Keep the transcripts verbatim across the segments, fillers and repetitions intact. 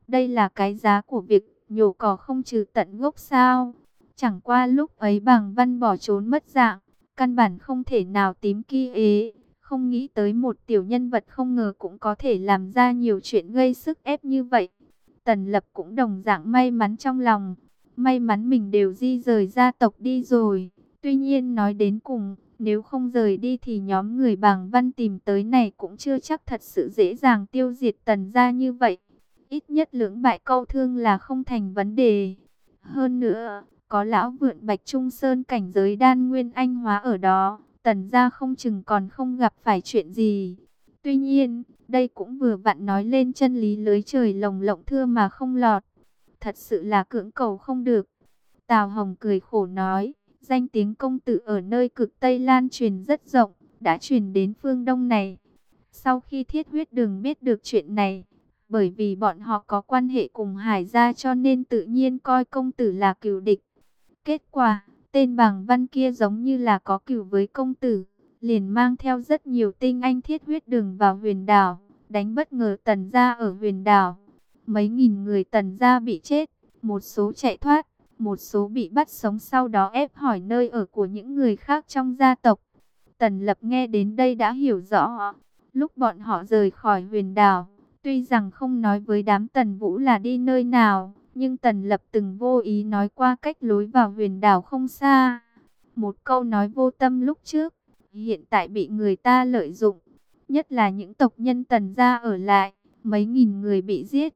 Đây là cái giá của việc nhổ cỏ không trừ tận gốc sao? Chẳng qua lúc ấy Bàng Văn bỏ trốn mất dạng, căn bản không thể nào tím kia ế. Không nghĩ tới một tiểu nhân vật không ngờ cũng có thể làm ra nhiều chuyện gây sức ép như vậy. Tần Lập cũng đồng dạng may mắn trong lòng. May mắn mình đều di rời gia tộc đi rồi. Tuy nhiên nói đến cùng, nếu không rời đi thì nhóm người Bàng Văn tìm tới này cũng chưa chắc thật sự dễ dàng tiêu diệt Tần gia như vậy. Ít nhất lưỡng bại câu thương là không thành vấn đề. Hơn nữa, có lão vượn Bạch Trung Sơn cảnh giới đan nguyên anh hóa ở đó, Tần gia không chừng còn không gặp phải chuyện gì. Tuy nhiên, đây cũng vừa vặn nói lên chân lý lưới trời lồng lộng thưa mà không lọt. Thật sự là cưỡng cầu không được. Tào Hồng cười khổ nói, danh tiếng công tử ở nơi cực Tây lan truyền rất rộng, đã truyền đến phương Đông này. Sau khi Thiết Huyết Đường biết được chuyện này, bởi vì bọn họ có quan hệ cùng Hải gia cho nên tự nhiên coi công tử là cừu địch. Kết quả, tên Bàng Văn kia giống như là có cừu với công tử, liền mang theo rất nhiều tinh anh Thiết Huyết Đường vào Huyền Đảo, đánh bất ngờ Tần gia ở Huyền Đảo. Mấy nghìn người Tần gia bị chết, một số chạy thoát, một số bị bắt sống, sau đó ép hỏi nơi ở của những người khác trong gia tộc. Tần Lập nghe đến đây đã hiểu rõ, lúc bọn họ rời khỏi Huyền Đảo, tuy rằng không nói với đám Tần Vũ là đi nơi nào, nhưng Tần Lập từng vô ý nói qua cách lối vào Huyền Đảo không xa. Một câu nói vô tâm lúc trước, hiện tại bị người ta lợi dụng, nhất là những tộc nhân Tần gia ở lại, mấy nghìn người bị giết.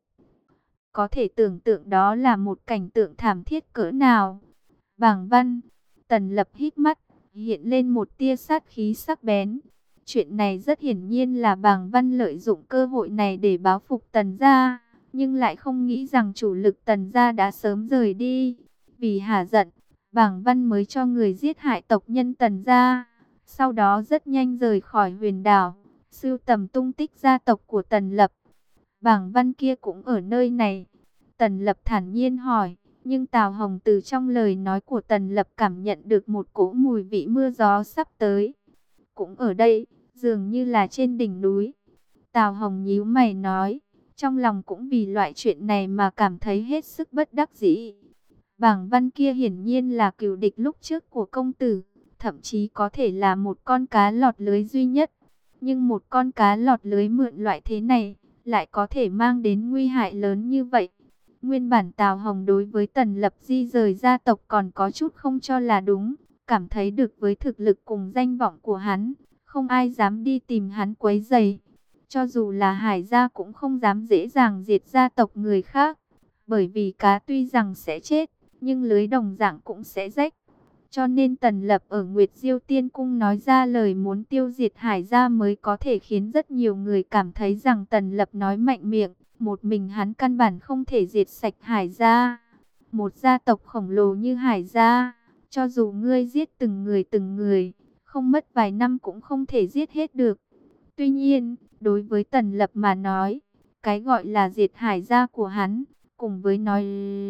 Có thể tưởng tượng đó là một cảnh tượng thảm thiết cỡ nào. Bàng Văn, Tần Lập hít mắt, hiện lên một tia sát khí sắc bén. Chuyện này rất hiển nhiên là Bàng Văn lợi dụng cơ hội này để báo phục Tần gia, nhưng lại không nghĩ rằng chủ lực Tần gia đã sớm rời đi. Vì hả giận, Bàng Văn mới cho người giết hại tộc nhân Tần gia, sau đó rất nhanh rời khỏi Huyền Đảo, sưu tầm tung tích gia tộc của Tần Lập. Bàng Văn kia cũng ở nơi này. Tần Lập thản nhiên hỏi, nhưng Tào Hồng từ trong lời nói của Tần Lập cảm nhận được một cỗ mùi vị mưa gió sắp tới. Cũng ở đây, dường như là trên đỉnh núi. Tào Hồng nhíu mày nói, trong lòng cũng vì loại chuyện này mà cảm thấy hết sức bất đắc dĩ. Bàng Văn kia hiển nhiên là cừu địch lúc trước của công tử, thậm chí có thể là một con cá lọt lưới duy nhất. Nhưng một con cá lọt lưới mượn loại thế này, lại có thể mang đến nguy hại lớn như vậy. Nguyên bản Tào Hồng đối với Tần Lập di rời gia tộc còn có chút không cho là đúng, cảm thấy được với thực lực cùng danh vọng của hắn, không ai dám đi tìm hắn quấy rầy. Cho dù là Hải gia cũng không dám dễ dàng diệt gia tộc người khác, bởi vì cá tuy rằng sẽ chết, nhưng lưới đồng dạng cũng sẽ rách. Cho nên Tần Lập ở Nguyệt Diêu Tiên Cung nói ra lời muốn tiêu diệt Hải gia mới có thể khiến rất nhiều người cảm thấy rằng Tần Lập nói mạnh miệng, một mình hắn căn bản không thể diệt sạch Hải gia. Một gia tộc khổng lồ như Hải gia, cho dù ngươi giết từng người từng người, không mất vài năm cũng không thể giết hết được. Tuy nhiên, đối với Tần Lập mà nói, cái gọi là diệt Hải gia của hắn, cùng với nói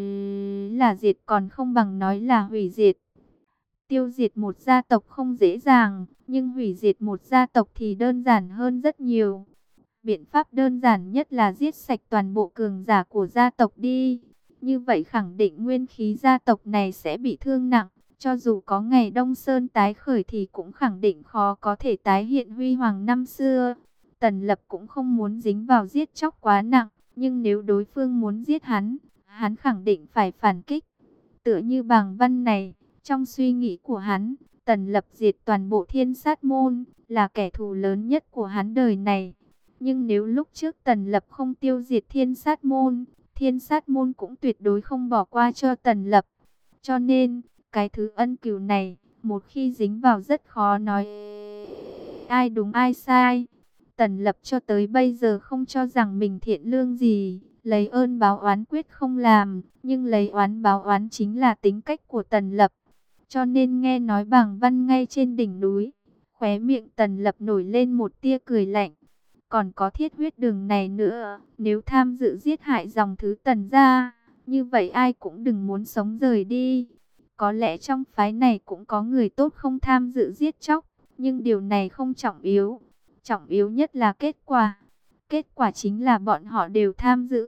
là diệt còn không bằng nói là hủy diệt. Tiêu diệt một gia tộc không dễ dàng, nhưng hủy diệt một gia tộc thì đơn giản hơn rất nhiều. Biện pháp đơn giản nhất là giết sạch toàn bộ cường giả của gia tộc đi. Như vậy khẳng định nguyên khí gia tộc này sẽ bị thương nặng. Cho dù có ngày Đông Sơn tái khởi thì cũng khẳng định khó có thể tái hiện huy hoàng năm xưa. Tần Lập cũng không muốn dính vào giết chóc quá nặng. Nhưng nếu đối phương muốn giết hắn, hắn khẳng định phải phản kích. Tựa như Bàng Văn này, trong suy nghĩ của hắn, Tần Lập diệt toàn bộ Thiên Sát Môn, là kẻ thù lớn nhất của hắn đời này. Nhưng nếu lúc trước Tần Lập không tiêu diệt Thiên Sát Môn, Thiên Sát Môn cũng tuyệt đối không bỏ qua cho Tần Lập. Cho nên, cái thứ ân cừu này, một khi dính vào rất khó nói ai đúng ai sai. Tần Lập cho tới bây giờ không cho rằng mình thiện lương gì, lấy ơn báo oán quyết không làm, nhưng lấy oán báo oán chính là tính cách của Tần Lập. Cho nên nghe nói Bàng Văn ngay trên đỉnh núi, khóe miệng Tần Lập nổi lên một tia cười lạnh. Còn có Thiết Huyết Đường này nữa, nếu tham dự giết hại dòng thứ Tần gia, như vậy ai cũng đừng muốn sống rời đi. Có lẽ trong phái này cũng có người tốt không tham dự giết chóc, nhưng điều này không trọng yếu. Trọng yếu nhất là kết quả. Kết quả chính là bọn họ đều tham dự.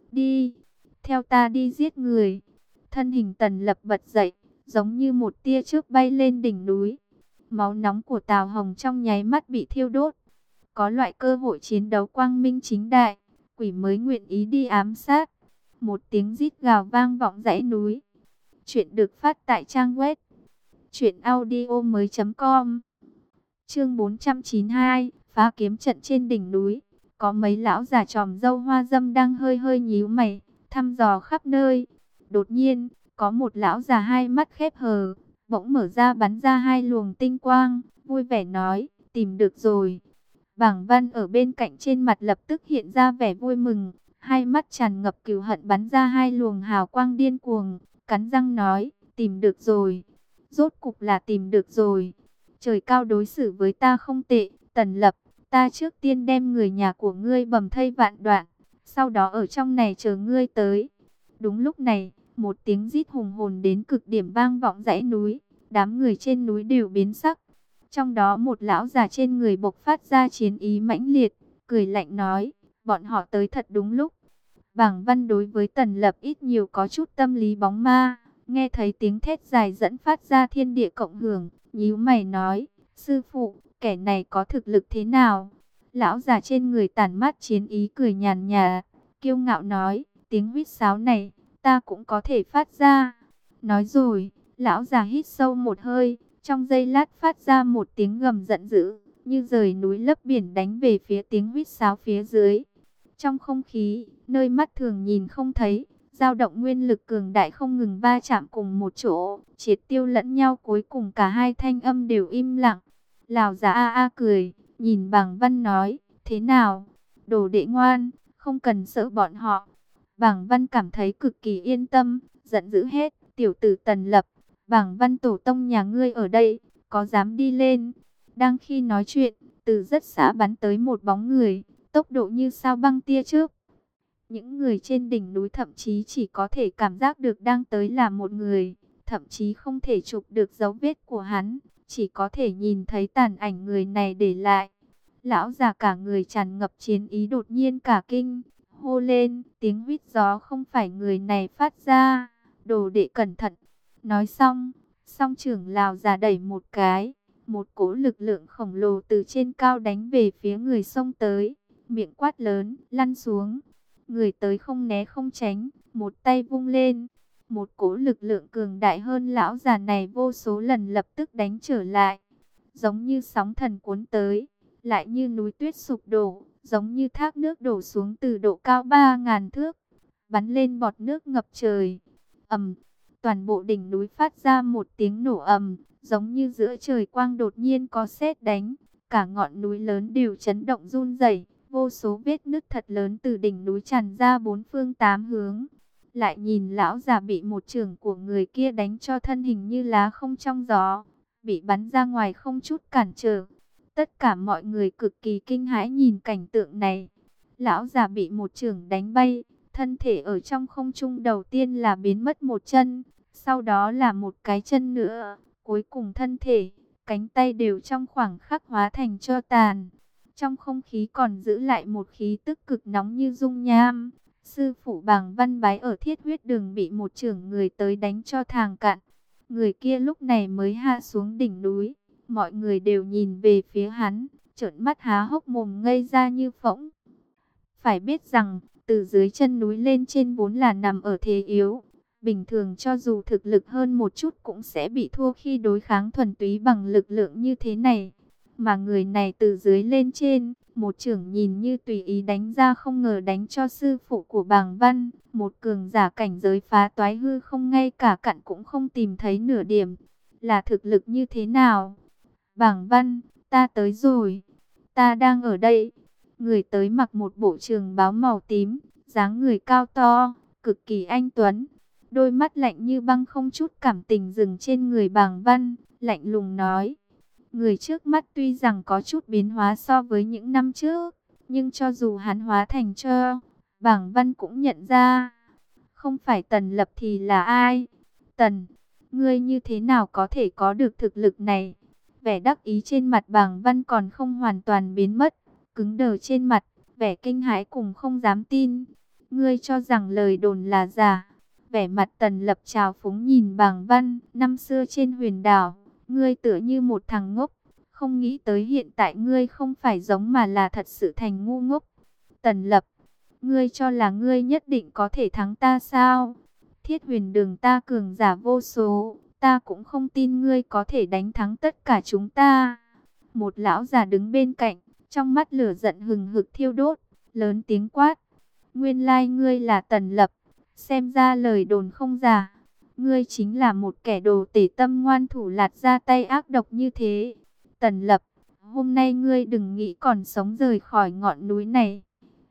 đi, theo ta đi giết người. Thân hình Tần Lập bật dậy, giống như một tia chớp bay lên đỉnh núi. Máu nóng của Tào Hồng trong nháy mắt bị thiêu đốt. Có loại cơ hội chiến đấu quang minh chính đại, quỷ mới nguyện ý đi ám sát. Một tiếng rít gào vang vọng dãy núi. Chuyện được phát tại trang web truyện audio mới chấm com. Chương bốn trăm chín mươi hai, phá kiếm trận trên đỉnh núi. Có mấy lão già tròm râu hoa râm đang hơi hơi nhíu mày, thăm dò khắp nơi. Đột nhiên, có một lão già hai mắt khép hờ, bỗng mở ra bắn ra hai luồng tinh quang, vui vẻ nói, tìm được rồi. Bảng Văn ở bên cạnh trên mặt lập tức hiện ra vẻ vui mừng, hai mắt tràn ngập cừu hận bắn ra hai luồng hào quang điên cuồng, cắn răng nói, tìm được rồi. Rốt cục là tìm được rồi. Trời cao đối xử với ta không tệ, Tần Lập, ta trước tiên đem người nhà của ngươi bầm thây vạn đoạn, sau đó ở trong này chờ ngươi tới. Đúng lúc này, một tiếng rít hùng hồn đến cực điểm vang vọng dãy núi, đám người trên núi đều biến sắc. Trong đó một lão già trên người bộc phát ra chiến ý mãnh liệt, cười lạnh nói, bọn họ tới thật đúng lúc. Bảng Văn đối với Tần Lập ít nhiều có chút tâm lý bóng ma, nghe thấy tiếng thét dài dẫn phát ra thiên địa cộng hưởng, nhíu mày nói, sư phụ, kẻ này có thực lực thế nào? Lão già trên người tản mát chiến ý cười nhàn nhạt, kiêu ngạo nói, tiếng huýt sáo này, ta cũng có thể phát ra. Nói rồi, lão già hít sâu một hơi, trong giây lát phát ra một tiếng gầm giận dữ, như rời núi lấp biển đánh về phía tiếng huýt sáo phía dưới. Trong không khí, nơi mắt thường nhìn không thấy, dao động nguyên lực cường đại không ngừng va chạm cùng một chỗ, triệt tiêu lẫn nhau, cuối cùng cả hai thanh âm đều im lặng. Lão già a a cười, nhìn Bảng Văn nói, thế nào? Đồ đệ ngoan, không cần sợ bọn họ. Bảng Văn cảm thấy cực kỳ yên tâm, giận dữ hết, tiểu tử Tần Lập, Bảng Văn tổ tông nhà ngươi ở đây, có dám đi lên? Đang khi nói chuyện, từ rất xa bắn tới một bóng người, tốc độ như sao băng tia chớp. Những người trên đỉnh núi thậm chí chỉ có thể cảm giác được đang tới là một người, thậm chí không thể chụp được dấu vết của hắn, chỉ có thể nhìn thấy tàn ảnh người này để lại. Lão già cả người tràn ngập chiến ý đột nhiên cả kinh, hô lên, tiếng huýt gió không phải người này phát ra, đồ đệ cẩn thận. Nói xong, song trưởng lão già đẩy một cái, một cỗ lực lượng khổng lồ từ trên cao đánh về phía người xông tới, miệng quát lớn, lăn xuống. Người tới không né không tránh, một tay vung lên, một cỗ lực lượng cường đại hơn lão già này vô số lần lập tức đánh trở lại, giống như sóng thần cuốn tới, lại như núi tuyết sụp đổ, giống như thác nước đổ xuống từ độ cao ba ngàn thước, bắn lên bọt nước ngập trời. Ầm, toàn bộ đỉnh núi phát ra một tiếng nổ ầm, giống như giữa trời quang đột nhiên có sét đánh, cả ngọn núi lớn đều chấn động run rẩy, vô số vết nứt thật lớn từ đỉnh núi tràn ra bốn phương tám hướng. Lại nhìn lão già bị một chưởng của người kia đánh cho thân hình như lá không trong gió, bị bắn ra ngoài không chút cản trở. Tất cả mọi người cực kỳ kinh hãi nhìn cảnh tượng này. Lão già bị một chưởng đánh bay, thân thể ở trong không trung đầu tiên là biến mất một chân, sau đó là một cái chân nữa, cuối cùng thân thể, cánh tay đều trong khoảng khắc hóa thành tro tàn. Trong không khí còn giữ lại một khí tức cực nóng như dung nham. Sư phụ Bàng Văn bái ở Thiết Huyết Đường bị một chưởng người tới đánh cho thàng cạn. Người kia lúc này mới hạ xuống đỉnh núi. Mọi người đều nhìn về phía hắn, trợn mắt há hốc mồm ngây ra như phỗng. Phải biết rằng, từ dưới chân núi lên trên vốn là nằm ở thế yếu. Bình thường cho dù thực lực hơn một chút cũng sẽ bị thua khi đối kháng thuần túy bằng lực lượng như thế này. Mà người này từ dưới lên trên, một chưởng nhìn như tùy ý đánh ra, không ngờ đánh cho sư phụ của Bàng Văn, một cường giả cảnh giới phá toái hư không, ngay cả cặn cũng không tìm thấy nửa điểm. Là thực lực như thế nào? Bàng Văn, ta tới rồi, ta đang ở đây. Người tới mặc một bộ trường bào màu tím, dáng người cao to, cực kỳ anh tuấn. Đôi mắt lạnh như băng không chút cảm tình dừng trên người Bàng Văn, lạnh lùng nói. Người trước mắt tuy rằng có chút biến hóa so với những năm trước, nhưng cho dù hắn hóa thành tro, Bàng Văn cũng nhận ra. Không phải Tần Lập thì là ai? Tần, ngươi như thế nào có thể có được thực lực này? Vẻ đắc ý trên mặt Bàng Văn còn không hoàn toàn biến mất, cứng đờ trên mặt, vẻ kinh hãi cùng không dám tin. ngươi cho rằng lời đồn là giả. Vẻ mặt Tần Lập trào phúng nhìn Bàng Văn, năm xưa trên huyền đảo, ngươi tựa như một thằng ngốc, không nghĩ tới hiện tại ngươi không phải giống mà là thật sự thành ngu ngốc. Tần Lập, ngươi cho là ngươi nhất định có thể thắng ta sao? Thiết huyền đường ta cường giả vô số, ta cũng không tin ngươi có thể đánh thắng tất cả chúng ta. Một lão già đứng bên cạnh, trong mắt lửa giận hừng hực thiêu đốt, lớn tiếng quát. Nguyên lai ngươi là Tần Lập, xem ra lời đồn không giả. Ngươi chính là một kẻ đồ tể tâm ngoan thủ lạt ra tay ác độc như thế. Tần Lập, hôm nay ngươi đừng nghĩ còn sống rời khỏi ngọn núi này.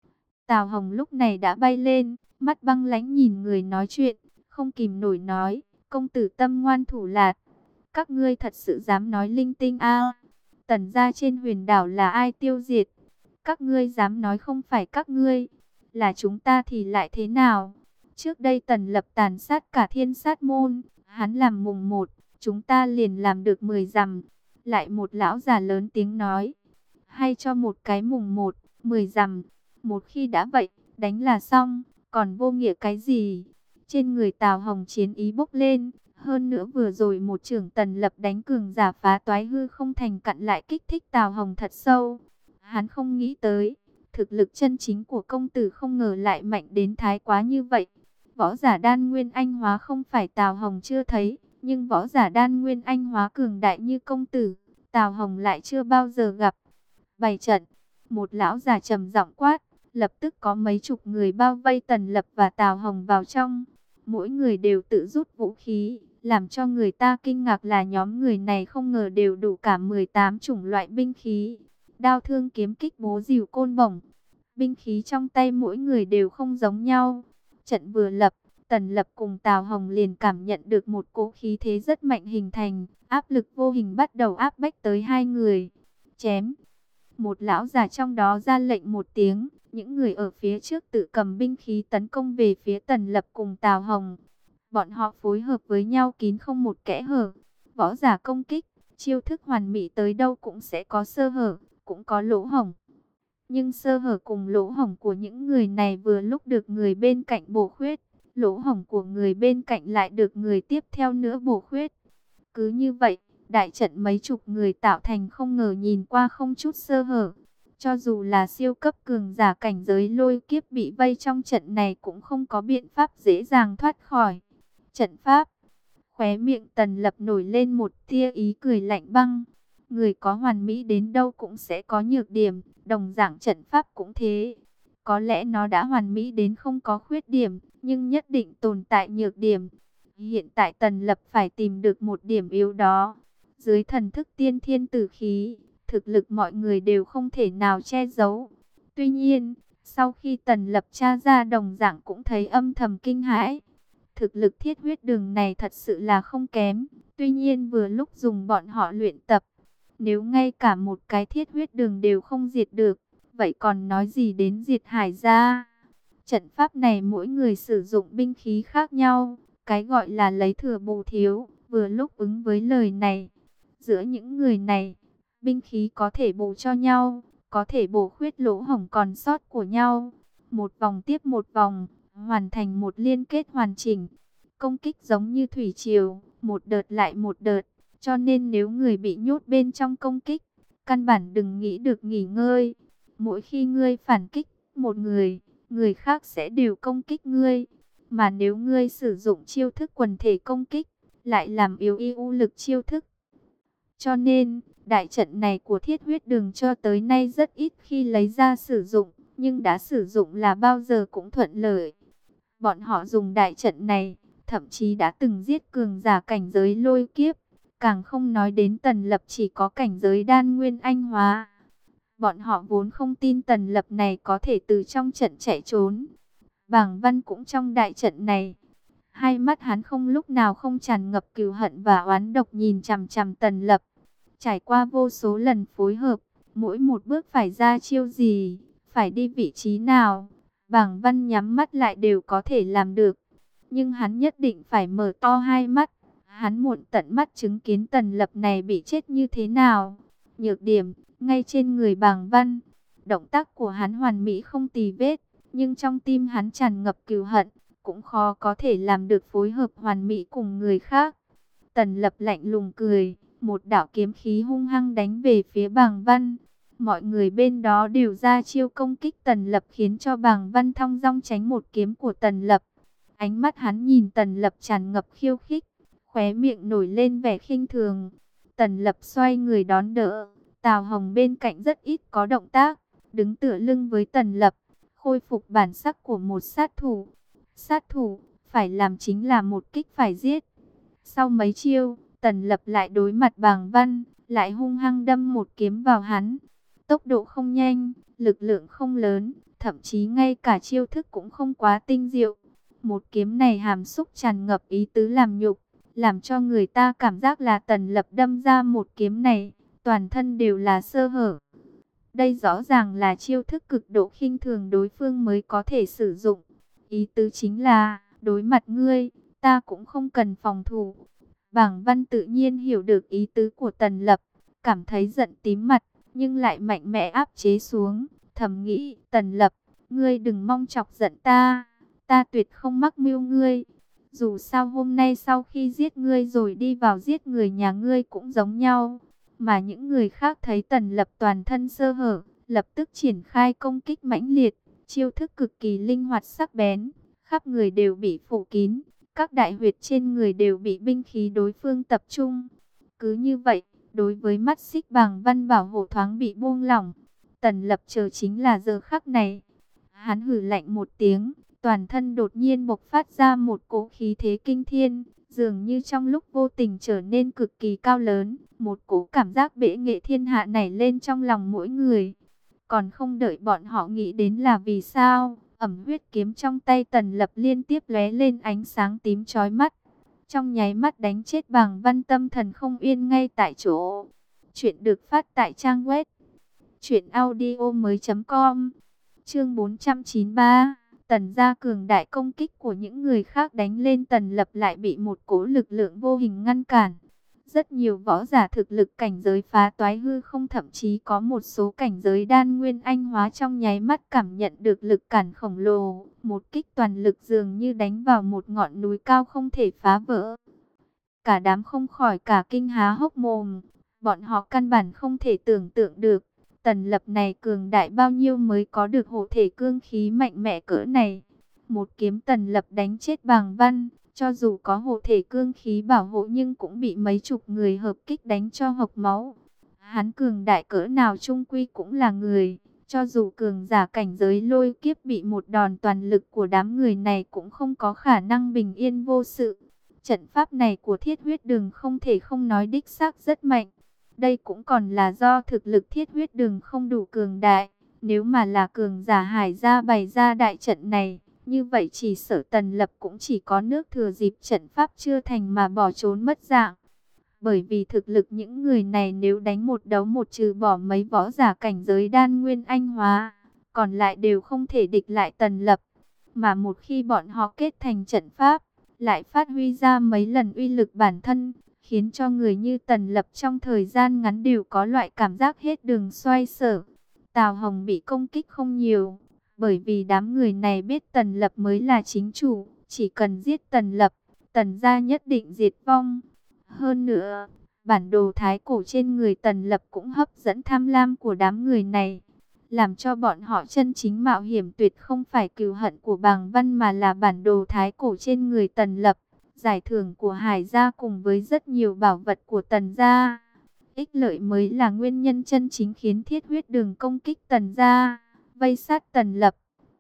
Tào Hồng lúc này đã bay lên, mắt băng lãnh nhìn người nói chuyện, không kìm nổi nói, công tử tâm ngoan thủ lạt. Các ngươi thật sự dám nói linh tinh a? Tần gia trên huyền đảo là ai tiêu diệt? Các ngươi dám nói không phải các ngươi, là chúng ta thì lại thế nào? Trước đây Tần Lập tàn sát cả Thiên Sát môn, hắn làm mùng một, chúng ta liền làm được mười dặm. Lại một lão già lớn tiếng nói, hay cho một cái mùng một, mười dặm. Một khi đã vậy, đánh là xong, còn vô nghĩa cái gì? Trên người Tào Hồng chiến ý bốc lên, hơn nữa vừa rồi một trưởng Tần Lập đánh cường giả phá toái hư không thành cặn lại kích thích Tào Hồng thật sâu. Hắn không nghĩ tới, thực lực chân chính của công tử không ngờ lại mạnh đến thái quá như vậy. Võ giả đan nguyên anh hóa không phải Tào Hồng chưa thấy, nhưng võ giả đan nguyên anh hóa cường đại như công tử, Tào Hồng lại chưa bao giờ gặp. Bày trận, một lão già trầm giọng quát, lập tức có mấy chục người bao vây Tần Lập và Tào Hồng vào trong. Mỗi người đều tự rút vũ khí, làm cho người ta kinh ngạc là nhóm người này không ngờ đều đủ cả mười tám chủng loại binh khí. Đao thương kiếm kích bố rìu côn bổng, binh khí trong tay mỗi người đều không giống nhau. Trận vừa lập, Tần Lập cùng Tào Hồng liền cảm nhận được một cỗ khí thế rất mạnh hình thành, áp lực vô hình bắt đầu áp bách tới hai người. Chém! Một lão già trong đó ra lệnh một tiếng, những người ở phía trước tự cầm binh khí tấn công về phía Tần Lập cùng Tào Hồng. Bọn họ phối hợp với nhau kín không một kẽ hở. Võ giả công kích, chiêu thức hoàn mỹ tới đâu cũng sẽ có sơ hở, cũng có lỗ hổng. Nhưng sơ hở cùng lỗ hổng của những người này vừa lúc được người bên cạnh bổ khuyết, lỗ hổng của người bên cạnh lại được người tiếp theo nữa bổ khuyết. Cứ như vậy, đại trận mấy chục người tạo thành không ngờ nhìn qua không chút sơ hở. Cho dù là siêu cấp cường giả cảnh giới lôi kiếp bị vây trong trận này cũng không có biện pháp dễ dàng thoát khỏi. Trận pháp, khóe miệng Tần Lập nổi lên một tia ý cười lạnh băng. Người có hoàn mỹ đến đâu cũng sẽ có nhược điểm, đồng dạng trận pháp cũng thế. Có lẽ nó đã hoàn mỹ đến không có khuyết điểm, nhưng nhất định tồn tại nhược điểm. Hiện tại Tần Lập phải tìm được một điểm yếu đó. Dưới thần thức tiên thiên tử khí, thực lực mọi người đều không thể nào che giấu. Tuy nhiên, sau khi Tần Lập tra ra đồng dạng cũng thấy âm thầm kinh hãi. Thực lực thiết huyết đường này thật sự là không kém. Tuy nhiên vừa lúc dùng bọn họ luyện tập, nếu ngay cả một cái thiết huyết đường đều không diệt được, vậy còn nói gì đến diệt hải gia? Trận pháp này mỗi người sử dụng binh khí khác nhau, cái gọi là lấy thừa bù thiếu, vừa lúc ứng với lời này. Giữa những người này, binh khí có thể bù cho nhau, có thể bổ khuyết lỗ hổng còn sót của nhau. Một vòng tiếp một vòng, hoàn thành một liên kết hoàn chỉnh. Công kích giống như thủy triều, một đợt lại một đợt. Cho nên nếu người bị nhốt bên trong công kích, căn bản đừng nghĩ được nghỉ ngơi. Mỗi khi ngươi phản kích một người, người khác sẽ đều công kích ngươi. Mà nếu ngươi sử dụng chiêu thức quần thể công kích, lại làm yếu ưu lực chiêu thức. Cho nên, đại trận này của thiết huyết đường cho tới nay rất ít khi lấy ra sử dụng, nhưng đã sử dụng là bao giờ cũng thuận lợi. Bọn họ dùng đại trận này, thậm chí đã từng giết cường giả cảnh giới lôi kiếp. Càng không nói đến Tần Lập chỉ có cảnh giới đan nguyên anh hóa. Bọn họ vốn không tin Tần Lập này có thể từ trong trận chạy trốn. Bàng Văn cũng trong đại trận này. Hai mắt hắn không lúc nào không tràn ngập cừu hận và oán độc nhìn chằm chằm Tần Lập. Trải qua vô số lần phối hợp, mỗi một bước phải ra chiêu gì, phải đi vị trí nào, Bàng Văn nhắm mắt lại đều có thể làm được. Nhưng hắn nhất định phải mở to hai mắt. Hắn muốn tận mắt chứng kiến Tần Lập này bị chết như thế nào. Nhược điểm, ngay trên người Bàng Văn. Động tác của hắn hoàn mỹ không tì vết, nhưng trong tim hắn tràn ngập cừu hận, cũng khó có thể làm được phối hợp hoàn mỹ cùng người khác. Tần Lập lạnh lùng cười, một đạo kiếm khí hung hăng đánh về phía Bàng Văn. Mọi người bên đó đều ra chiêu công kích Tần Lập, khiến cho Bàng Văn thong dong tránh một kiếm của Tần Lập. Ánh mắt hắn nhìn Tần Lập tràn ngập khiêu khích, khóe miệng nổi lên vẻ khinh thường. Tần Lập xoay người đón đỡ, Tào Hồng bên cạnh rất ít có động tác, đứng tựa lưng với Tần Lập, khôi phục bản sắc của một sát thủ. Sát thủ, phải làm chính là một kích phải giết. Sau mấy chiêu, Tần Lập lại đối mặt Bàng Văn, lại hung hăng đâm một kiếm vào hắn. Tốc độ không nhanh, lực lượng không lớn, thậm chí ngay cả chiêu thức cũng không quá tinh diệu. Một kiếm này hàm xúc tràn ngập ý tứ làm nhục, làm cho người ta cảm giác là Tần Lập đâm ra một kiếm này, toàn thân đều là sơ hở. Đây rõ ràng là chiêu thức cực độ khinh thường đối phương mới có thể sử dụng. Ý tứ chính là, đối mặt ngươi, ta cũng không cần phòng thủ. Bàng Văn tự nhiên hiểu được ý tứ của Tần Lập, cảm thấy giận tím mặt, nhưng lại mạnh mẽ áp chế xuống, thầm nghĩ, Tần Lập, ngươi đừng mong chọc giận ta, ta tuyệt không mắc mưu ngươi. Dù sao hôm nay sau khi giết ngươi rồi đi vào giết người nhà ngươi cũng giống nhau. Mà những người khác thấy Tần Lập toàn thân sơ hở, lập tức triển khai công kích mãnh liệt, chiêu thức cực kỳ linh hoạt sắc bén, khắp người đều bị phủ kín, các đại huyệt trên người đều bị binh khí đối phương tập trung. Cứ như vậy, đối với mắt xích Bàng Văn bảo hộ thoáng bị buông lỏng. Tần Lập chờ chính là giờ khắc này. Hắn hử lạnh một tiếng, toàn thân đột nhiên bộc phát ra một cỗ khí thế kinh thiên, dường như trong lúc vô tình trở nên cực kỳ cao lớn, một cỗ cảm giác bệ nghệ thiên hạ nảy lên trong lòng mỗi người. Còn không đợi bọn họ nghĩ đến là vì sao, ẩm huyết kiếm trong tay Tần Lập liên tiếp lóe lên ánh sáng tím chói mắt. Trong nháy mắt đánh chết Bàng Văn tâm thần không yên ngay tại chỗ. Chuyện được phát tại trang web truyện audio mới chấm com. Chương bốn trăm chín mươi ba. Tần gia cường đại, công kích của những người khác đánh lên Tần Lập lại bị một cỗ lực lượng vô hình ngăn cản. Rất nhiều võ giả thực lực cảnh giới phá toái hư không, thậm chí có một số cảnh giới đan nguyên anh hóa trong nháy mắt cảm nhận được lực cản khổng lồ. Một kích toàn lực dường như đánh vào một ngọn núi cao không thể phá vỡ. Cả đám không khỏi cả kinh há hốc mồm. Bọn họ căn bản không thể tưởng tượng được Tần Lập này cường đại bao nhiêu mới có được hộ thể cương khí mạnh mẽ cỡ này. Một kiếm Tần Lập đánh chết Bàng Văn, cho dù có hộ thể cương khí bảo hộ nhưng cũng bị mấy chục người hợp kích đánh cho hộc máu. Hắn cường đại cỡ nào chung quy cũng là người, cho dù cường giả cảnh giới lôi kiếp bị một đòn toàn lực của đám người này cũng không có khả năng bình yên vô sự. Trận pháp này của Thiết Huyết Đường không thể không nói đích xác rất mạnh. Đây cũng còn là do thực lực Thiết Huyết Đường không đủ cường đại. Nếu mà là cường giả Hải gia bày ra đại trận này, như vậy chỉ sợ Tần Lập cũng chỉ có nước thừa dịp trận pháp chưa thành mà bỏ trốn mất dạng. Bởi vì thực lực những người này nếu đánh một đấu một, trừ bỏ mấy võ giả cảnh giới đan nguyên anh hóa, còn lại đều không thể địch lại Tần Lập. Mà một khi bọn họ kết thành trận pháp, lại phát huy ra mấy lần uy lực bản thân, khiến cho người như Tần Lập trong thời gian ngắn đều có loại cảm giác hết đường xoay sở. Tào Hồng bị công kích không nhiều, bởi vì đám người này biết Tần Lập mới là chính chủ, chỉ cần giết Tần Lập, Tần gia nhất định diệt vong. Hơn nữa, bản đồ thái cổ trên người Tần Lập cũng hấp dẫn tham lam của đám người này, làm cho bọn họ chân chính mạo hiểm tuyệt không phải cừu hận của Bàng Văn mà là bản đồ thái cổ trên người Tần Lập, giải thưởng của Hải gia cùng với rất nhiều bảo vật của Tần gia. Ích lợi mới là nguyên nhân chân chính khiến Thiết Huyết Đường công kích Tần gia, vây sát Tần Lập.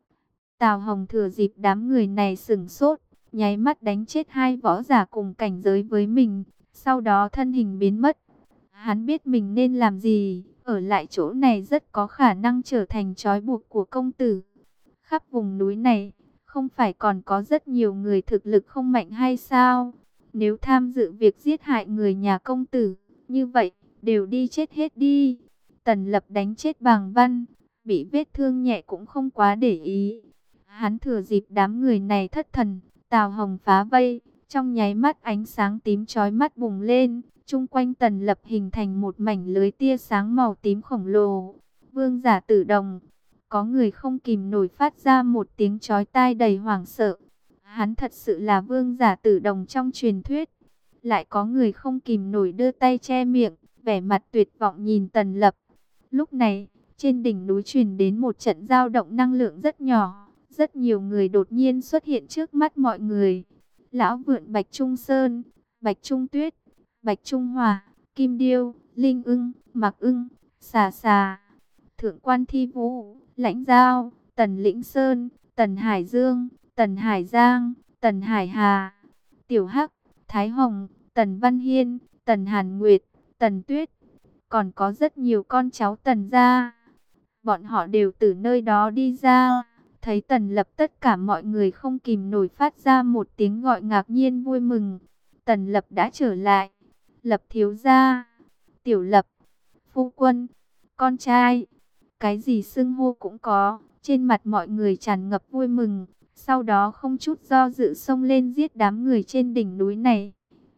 Tào Hồng thừa dịp đám người này sửng sốt, nháy mắt đánh chết hai võ giả cùng cảnh giới với mình, sau đó thân hình biến mất. Hắn biết mình nên làm gì, ở lại chỗ này rất có khả năng trở thành trói buộc của công tử. Khắp vùng núi này, không phải còn có rất nhiều người thực lực không mạnh hay sao? Nếu tham dự việc giết hại người nhà công tử, như vậy, đều đi chết hết đi. Tần Lập đánh chết Bàng Văn, bị vết thương nhẹ cũng không quá để ý. Hắn thừa dịp đám người này thất thần, Tào Hồng phá vây, trong nháy mắt ánh sáng tím chói mắt bùng lên, chung quanh Tần Lập hình thành một mảnh lưới tia sáng màu tím khổng lồ. Vương giả Tử Đồng, Có người không kìm nổi phát ra một tiếng chói tai đầy hoảng sợ. Hắn thật sự là vương giả tử đồng trong truyền thuyết. Lại có người không kìm nổi đưa tay che miệng, vẻ mặt tuyệt vọng nhìn Tần Lập. Lúc này, trên đỉnh núi truyền đến một trận dao động năng lượng rất nhỏ. Rất nhiều người đột nhiên xuất hiện trước mắt mọi người. Lão Vượn Bạch Trung Sơn, Bạch Trung Tuyết, Bạch Trung Hòa, Kim Điêu, Linh Ưng, Mạc Ưng, Xà Xà, Thượng Quan Thi Vũ, Lãnh Giao, Tần Lĩnh Sơn, Tần Hải Dương, Tần Hải Giang, Tần Hải Hà, Tiểu Hắc, Thái Hồng, Tần Văn Hiên, Tần Hàn Nguyệt, Tần Tuyết. Còn có rất nhiều con cháu Tần gia. Bọn họ đều từ nơi đó đi ra. Thấy Tần Lập, tất cả mọi người không kìm nổi phát ra một tiếng gọi ngạc nhiên vui mừng. Tần Lập đã trở lại. Lập thiếu gia, Tiểu Lập, phu quân, con trai, cái gì xưng hô cũng có. Trên mặt mọi người tràn ngập vui mừng. Sau đó không chút do dự xông lên giết đám người trên đỉnh núi này.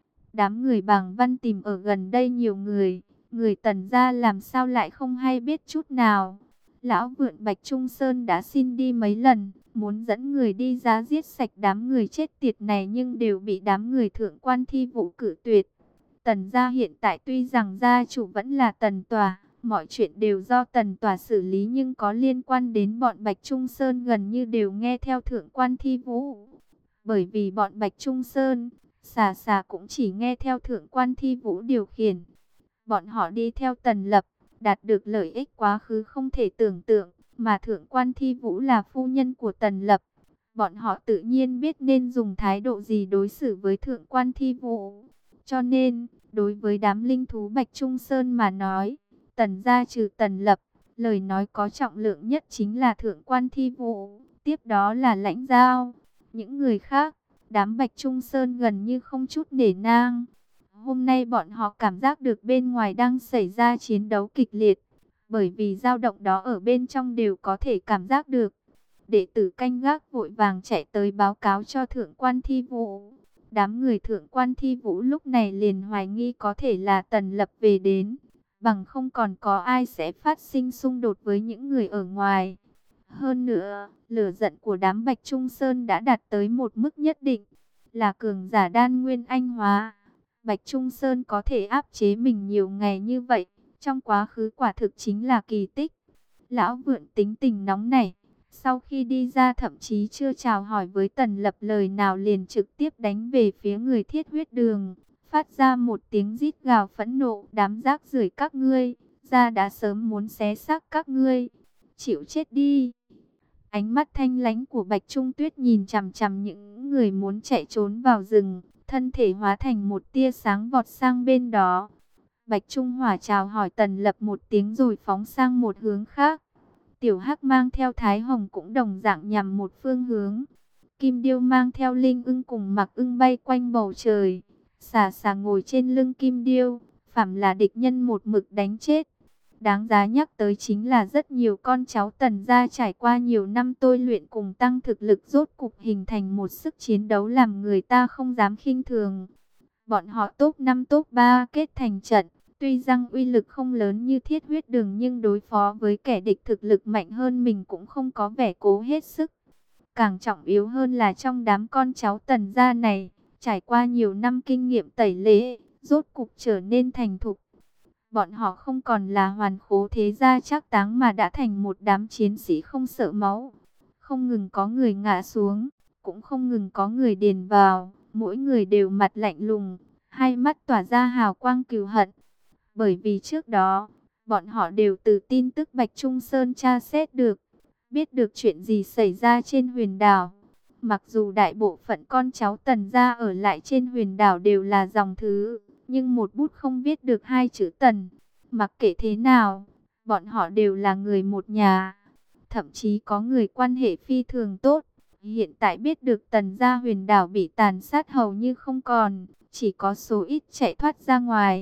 Đám người Bàng Văn tìm ở gần đây nhiều người. Người Tần gia làm sao lại không hay biết chút nào. Lão Vượn Bạch Trung Sơn đã xin đi mấy lần, muốn dẫn người đi ra giết sạch đám người chết tiệt này, nhưng đều bị đám người Thượng Quan Thi Vũ cử tuyệt. Tần gia hiện tại tuy rằng gia chủ vẫn là Tần Tòa, mọi chuyện đều do Tần Tòa xử lý, nhưng có liên quan đến bọn Bạch Trung Sơn gần như đều nghe theo Thượng Quan Thi Vũ. Bởi vì bọn Bạch Trung Sơn, Xà Xà cũng chỉ nghe theo Thượng Quan Thi Vũ điều khiển. Bọn họ đi theo Tần Lập, đạt được lợi ích quá khứ không thể tưởng tượng, mà Thượng Quan Thi Vũ là phu nhân của Tần Lập. Bọn họ tự nhiên biết nên dùng thái độ gì đối xử với Thượng Quan Thi Vũ. Cho nên, đối với đám linh thú Bạch Trung Sơn mà nói, Tần gia trừ Tần Lập, lời nói có trọng lượng nhất chính là Thượng Quan Thi Vũ, tiếp đó là Lãnh Giao. Những người khác, đám Bạch Trung Sơn gần như không chút nể nang. Hôm nay bọn họ cảm giác được bên ngoài đang xảy ra chiến đấu kịch liệt, bởi vì dao động đó ở bên trong đều có thể cảm giác được. Đệ tử canh gác vội vàng chạy tới báo cáo cho Thượng Quan Thi Vũ. Đám người Thượng Quan Thi Vũ lúc này liền hoài nghi có thể là Tần Lập về đến, bằng không còn có ai sẽ phát sinh xung đột với những người ở ngoài. Hơn nữa, lửa giận của đám Bạch Trung Sơn đã đạt tới một mức nhất định, là cường giả đan nguyên anh hóa. Bạch Trung Sơn có thể áp chế mình nhiều ngày như vậy, trong quá khứ quả thực chính là kỳ tích. Lão Vượn tính tình nóng nảy, sau khi đi ra thậm chí chưa chào hỏi với Tần Lập lời nào liền trực tiếp đánh về phía người Thiết Huyết Đường, phát ra một tiếng rít gào phẫn nộ: đám rác rưởi các ngươi, ra đã sớm muốn xé xác các ngươi, chịu chết đi. Ánh mắt thanh lãnh của Bạch Trung Tuyết nhìn chằm chằm những người muốn chạy trốn vào rừng, thân thể hóa thành một tia sáng vọt sang bên đó. Bạch Trung Hỏa chào hỏi Tần Lập một tiếng rồi phóng sang một hướng khác. Tiểu Hắc mang theo Thái Hồng cũng đồng dạng nhằm một phương hướng. Kim Điêu mang theo Linh Ưng cùng Mạc Ưng bay quanh bầu trời. Xà Xà ngồi trên lưng Kim Điêu, phàm là địch nhân một mực đánh chết. Đáng giá nhắc tới chính là rất nhiều con cháu Tần gia trải qua nhiều năm tôi luyện cùng tăng thực lực, rốt cục hình thành một sức chiến đấu làm người ta không dám khinh thường. Bọn họ top năm top ba kết thành trận, tuy rằng uy lực không lớn như Thiết Huyết Đường, nhưng đối phó với kẻ địch thực lực mạnh hơn mình cũng không có vẻ cố hết sức. Càng trọng yếu hơn là trong đám con cháu Tần gia này, trải qua nhiều năm kinh nghiệm tẩy lễ, rốt cục trở nên thành thục. Bọn họ không còn là hoàn khố thế gia trác táng, mà đã thành một đám chiến sĩ không sợ máu. Không ngừng có người ngã xuống, cũng không ngừng có người điền vào, mỗi người đều mặt lạnh lùng, hai mắt tỏa ra hào quang cừu hận. Bởi vì trước đó, bọn họ đều từ tin tức Bạch Trung Sơn tra xét được, biết được chuyện gì xảy ra trên huyền đảo. Mặc dù đại bộ phận con cháu Tần gia ở lại trên huyền đảo đều là dòng thứ, nhưng một bút không viết được hai chữ Tần. Mặc kệ thế nào, bọn họ đều là người một nhà. Thậm chí có người quan hệ phi thường tốt. Hiện tại biết được Tần gia huyền đảo bị tàn sát hầu như không còn, chỉ có số ít chạy thoát ra ngoài.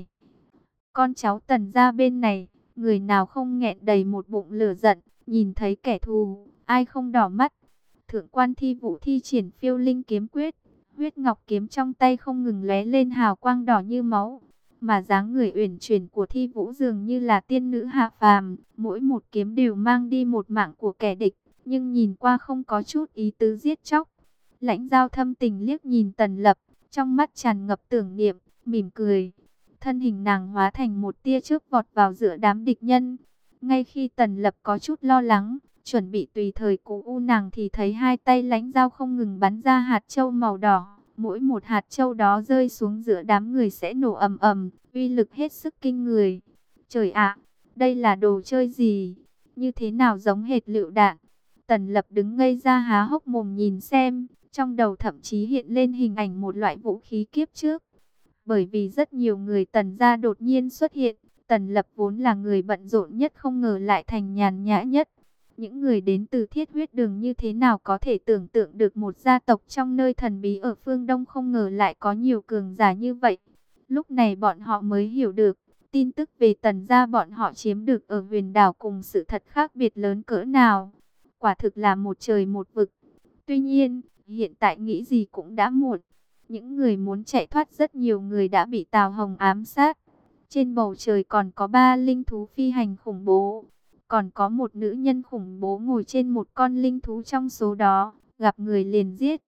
Con cháu Tần gia bên này, người nào không nghẹn đầy một bụng lửa giận, nhìn thấy kẻ thù, ai không đỏ mắt. Thượng Quan Thi Vũ thi triển Phiêu Linh kiếm quyết, huyết ngọc kiếm trong tay không ngừng lóe lên hào quang đỏ như máu. mà dáng người uyển chuyển của Thi Vũ dường như là tiên nữ hạ phàm, mỗi một kiếm đều mang đi một mạng của kẻ địch, nhưng nhìn qua không có chút ý tứ giết chóc. Lãnh Giao thâm tình liếc nhìn Tần Lập, trong mắt tràn ngập tưởng niệm, mỉm cười. Thân hình nàng hóa thành một tia chớp vọt vào giữa đám địch nhân. Ngay khi Tần Lập có chút lo lắng, chuẩn bị tùy thời cứu u nàng, thì thấy hai tay Lãnh Giao không ngừng bắn ra hạt châu màu đỏ. Mỗi một hạt châu đó rơi xuống giữa đám người sẽ nổ ầm ầm, uy lực hết sức kinh người. Trời ạ, đây là đồ chơi gì? Như thế nào giống hệt lựu đạn? Tần Lập đứng ngây ra há hốc mồm nhìn xem, trong đầu thậm chí hiện lên hình ảnh một loại vũ khí kiếp trước. Bởi vì rất nhiều người Tần gia đột nhiên xuất hiện, Tần Lập vốn là người bận rộn nhất không ngờ lại thành nhàn nhã nhất. Những người đến từ Thiết Huyết Đường như thế nào có thể tưởng tượng được một gia tộc trong nơi thần bí ở phương Đông không ngờ lại có nhiều cường giả như vậy. Lúc này bọn họ mới hiểu được, tin tức về Tần gia bọn họ chiếm được ở huyền đảo cùng sự thật khác biệt lớn cỡ nào. Quả thực là một trời một vực. Tuy nhiên, hiện tại nghĩ gì cũng đã muộn. Những người muốn chạy thoát rất nhiều người đã bị Tào Hồng ám sát. Trên bầu trời còn có ba linh thú phi hành khủng bố. Còn có một nữ nhân khủng bố ngồi trên một con linh thú trong số đó, gặp người liền giết.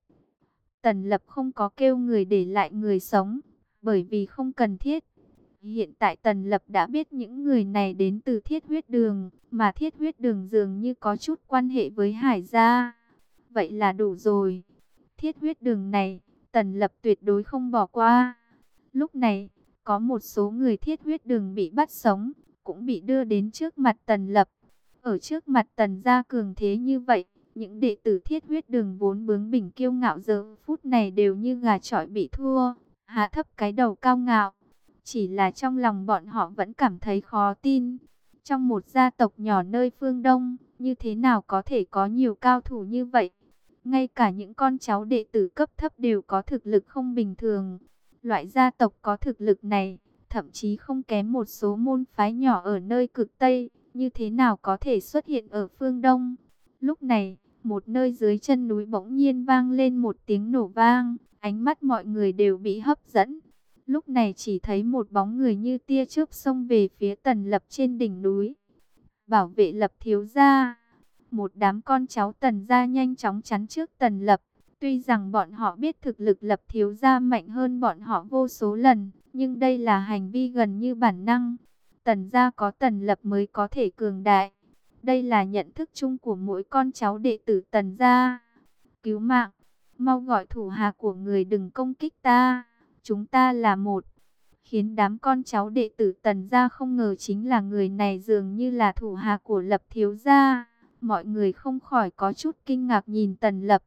Tần Lập không có kêu người để lại người sống, bởi vì không cần thiết. Hiện tại Tần Lập đã biết những người này đến từ Thiết Huyết Đường, mà Thiết Huyết Đường dường như có chút quan hệ với Hải gia. Vậy là đủ rồi. Thiết Huyết Đường này, Tần Lập tuyệt đối không bỏ qua. Lúc này, có một số người Thiết Huyết Đường bị bắt sống, cũng bị đưa đến trước mặt Tần Lập. Ở trước mặt Tần gia cường thế như vậy, những đệ tử Thiết Huyết Đường vốn bướng bỉnh kiêu ngạo giờ phút này đều như gà chọi bị thua, hạ thấp cái đầu cao ngạo. Chỉ là trong lòng bọn họ vẫn cảm thấy khó tin. Trong một gia tộc nhỏ nơi phương Đông, như thế nào có thể có nhiều cao thủ như vậy? Ngay cả những con cháu đệ tử cấp thấp đều có thực lực không bình thường. Loại gia tộc có thực lực này, thậm chí không kém một số môn phái nhỏ ở nơi cực Tây, như thế nào có thể xuất hiện ở phương Đông? Lúc này, một nơi dưới chân núi bỗng nhiên vang lên một tiếng nổ vang, ánh mắt mọi người đều bị hấp dẫn. Lúc này chỉ thấy một bóng người như tia chớp xông về phía Tần Lập trên đỉnh núi. Bảo vệ Lập thiếu gia. Một đám con cháu Tần gia nhanh chóng chắn trước Tần Lập. Tuy rằng bọn họ biết thực lực Lập thiếu gia mạnh hơn bọn họ vô số lần, nhưng đây là hành vi gần như bản năng. Tần gia có Tần Lập mới có thể cường đại. Đây là nhận thức chung của mỗi con cháu đệ tử Tần gia. Cứu mạng, mau gọi thủ hạ của người đừng công kích ta. Chúng ta là một. Khiến đám con cháu đệ tử Tần gia không ngờ chính là người này dường như là thủ hạ của Lập thiếu gia. Mọi người không khỏi có chút kinh ngạc nhìn Tần Lập.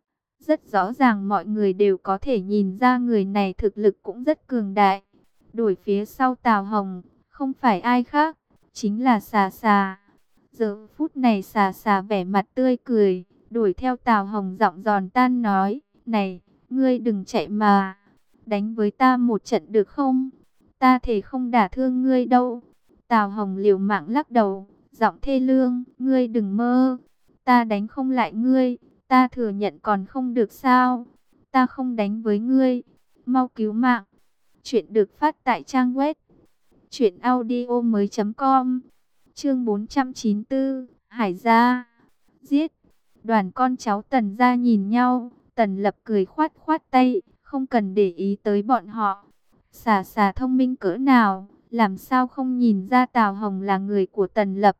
Rất rõ ràng mọi người đều có thể nhìn ra người này thực lực cũng rất cường đại. Đuổi phía sau Tào Hồng, không phải ai khác, chính là Xà Xà. Giờ phút này Xà Xà vẻ mặt tươi cười, đuổi theo Tào Hồng giọng giòn tan nói, này, ngươi đừng chạy mà, đánh với ta một trận được không? Ta thể không đả thương ngươi đâu. Tào Hồng liều mạng lắc đầu, giọng thê lương, ngươi đừng mơ, ta đánh không lại ngươi, ta thừa nhận còn không được sao? Ta không đánh với ngươi, mau cứu mạng. Chuyện được phát tại trang web truyện audio mới.com. Chương bốn trăm chín mươi tư, Hải gia giết. Đoàn con cháu Tần gia nhìn nhau, Tần Lập cười khoát khoát tay, không cần để ý tới bọn họ. Xà Xà thông minh cỡ nào, làm sao không nhìn ra Tào Hồng là người của Tần Lập.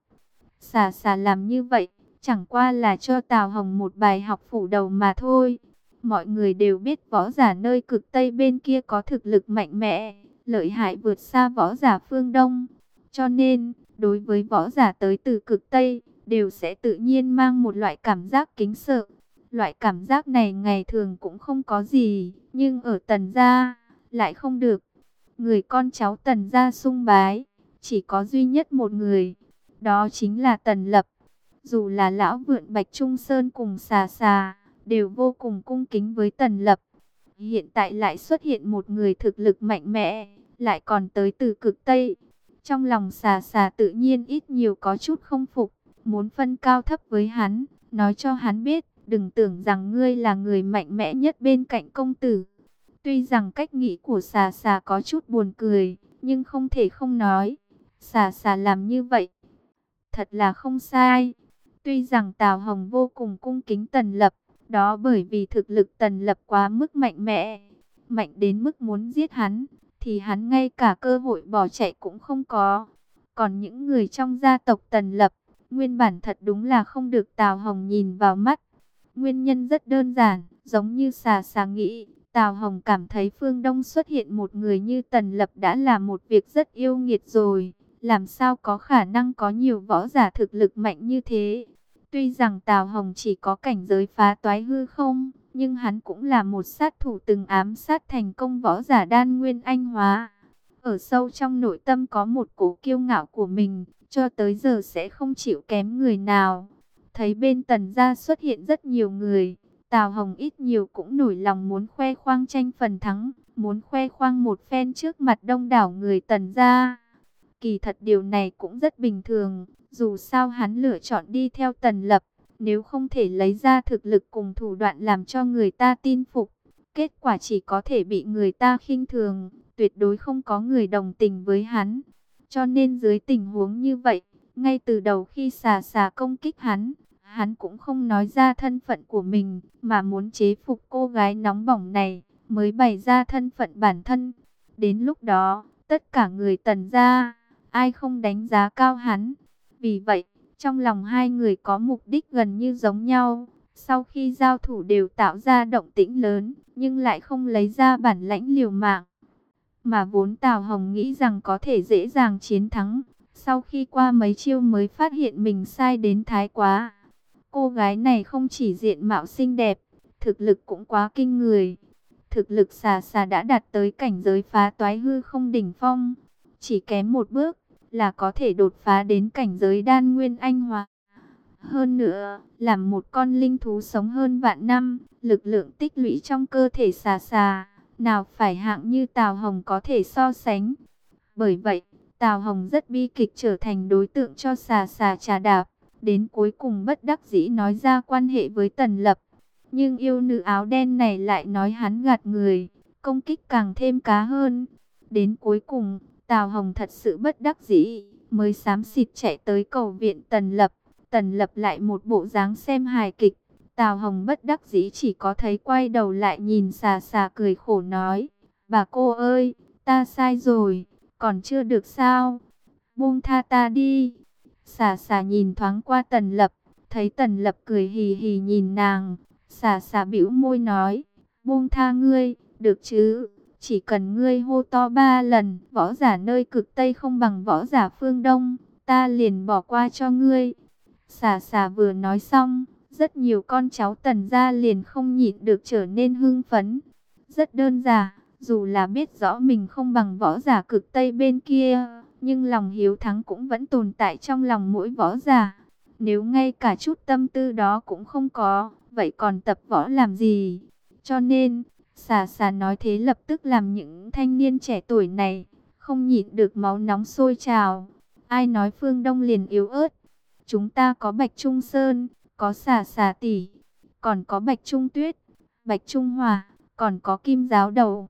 Xà Xà làm như vậy, chẳng qua là cho Tào Hồng một bài học phủ đầu mà thôi. Mọi người đều biết võ giả nơi cực Tây bên kia có thực lực mạnh mẽ, lợi hại vượt xa võ giả phương Đông. Cho nên, đối với võ giả tới từ cực Tây, đều sẽ tự nhiên mang một loại cảm giác kính sợ. Loại cảm giác này ngày thường cũng không có gì, nhưng ở Tần gia lại không được. Người con cháu Tần gia sung bái, chỉ có duy nhất một người, đó chính là Tần Lập. Dù là lão vượn Bạch Trung Sơn cùng Xà Xà, đều vô cùng cung kính với Tần Lập. Hiện tại lại xuất hiện một người thực lực mạnh mẽ, lại còn tới từ cực Tây. Trong lòng Xà Xà tự nhiên ít nhiều có chút không phục, muốn phân cao thấp với hắn, nói cho hắn biết, đừng tưởng rằng ngươi là người mạnh mẽ nhất bên cạnh công tử. Tuy rằng cách nghĩ của Xà Xà có chút buồn cười, nhưng không thể không nói, xà xà làm như vậy thật là không sai. Tuy rằng Tào Hồng vô cùng cung kính Tần Lập, đó bởi vì thực lực Tần Lập quá mức mạnh mẽ, mạnh đến mức muốn giết hắn, thì hắn ngay cả cơ hội bỏ chạy cũng không có. Còn những người trong gia tộc Tần Lập, nguyên bản thật đúng là không được Tào Hồng nhìn vào mắt. Nguyên nhân rất đơn giản, giống như xà xà nghĩ, Tào Hồng cảm thấy phương Đông xuất hiện một người như Tần Lập đã là một việc rất yêu nghiệt rồi. Làm sao có khả năng có nhiều võ giả thực lực mạnh như thế? Tuy rằng Tào Hồng chỉ có cảnh giới phá toái hư không, nhưng hắn cũng là một sát thủ từng ám sát thành công võ giả đan nguyên anh hóa. Ở sâu trong nội tâm có một cổ kiêu ngạo của mình, cho tới giờ sẽ không chịu kém người nào. Thấy bên Tần gia xuất hiện rất nhiều người, Tào Hồng ít nhiều cũng nổi lòng muốn khoe khoang tranh phần thắng, muốn khoe khoang một phen trước mặt đông đảo người Tần gia. Kỳ thật điều này cũng rất bình thường, dù sao hắn lựa chọn đi theo Tần Lập, nếu không thể lấy ra thực lực cùng thủ đoạn làm cho người ta tin phục, kết quả chỉ có thể bị người ta khinh thường, tuyệt đối không có người đồng tình với hắn. Cho nên dưới tình huống như vậy, ngay từ đầu khi xà xà công kích hắn, hắn cũng không nói ra thân phận của mình, mà muốn chế phục cô gái nóng bỏng này, mới bày ra thân phận bản thân. Đến lúc đó, tất cả người Tần gia, ai không đánh giá cao hắn. Vì vậy, trong lòng hai người có mục đích gần như giống nhau. Sau khi giao thủ đều tạo ra động tĩnh lớn, nhưng lại không lấy ra bản lãnh liều mạng. Mà vốn Tào Hồng nghĩ rằng có thể dễ dàng chiến thắng. Sau khi qua mấy chiêu mới phát hiện mình sai đến thái quá. Cô gái này không chỉ diện mạo xinh đẹp, thực lực cũng quá kinh người. Thực lực xà xà đã đạt tới cảnh giới phá toái hư không đỉnh phong. Chỉ kém một bước là có thể đột phá đến cảnh giới đan nguyên anh hóa. Hơn nữa, làm một con linh thú sống hơn vạn năm, lực lượng tích lũy trong cơ thể xà xà, nào phải hạng như Tào Hồng có thể so sánh. Bởi vậy, Tào Hồng rất bi kịch trở thành đối tượng cho xà xà trà đạp, đến cuối cùng bất đắc dĩ nói ra quan hệ với Tần Lập. Nhưng yêu nữ áo đen này lại nói hắn gạt người, công kích càng thêm cá hơn. Đến cuối cùng, Tào Hồng thật sự bất đắc dĩ, mới xám xịt chạy tới cầu viện Tần Lập. Tần Lập lại một bộ dáng xem hài kịch. Tào Hồng bất đắc dĩ chỉ có thấy quay đầu lại nhìn xà xà cười khổ nói, bà cô ơi, ta sai rồi, còn chưa được sao? Buông tha ta đi. Xà xà nhìn thoáng qua Tần Lập, thấy Tần Lập cười hì hì nhìn nàng. Xà xà bĩu môi nói, buông tha ngươi, được chứ? Chỉ cần ngươi hô to ba lần, võ giả nơi cực Tây không bằng võ giả phương Đông, ta liền bỏ qua cho ngươi. Xà xà vừa nói xong, rất nhiều con cháu Tần gia liền không nhịn được trở nên hưng phấn. Rất đơn giản, dù là biết rõ mình không bằng võ giả cực Tây bên kia, nhưng lòng hiếu thắng cũng vẫn tồn tại trong lòng mỗi võ giả. Nếu ngay cả chút tâm tư đó cũng không có, vậy còn tập võ làm gì? Cho nên, xà xà nói thế lập tức làm những thanh niên trẻ tuổi này không nhịn được máu nóng sôi trào. Ai nói phương Đông liền yếu ớt? Chúng ta có Bạch Trung Sơn, có xà xà tỷ, còn có Bạch Trung Tuyết, Bạch Trung Hòa, còn có Kim Giáo Đầu.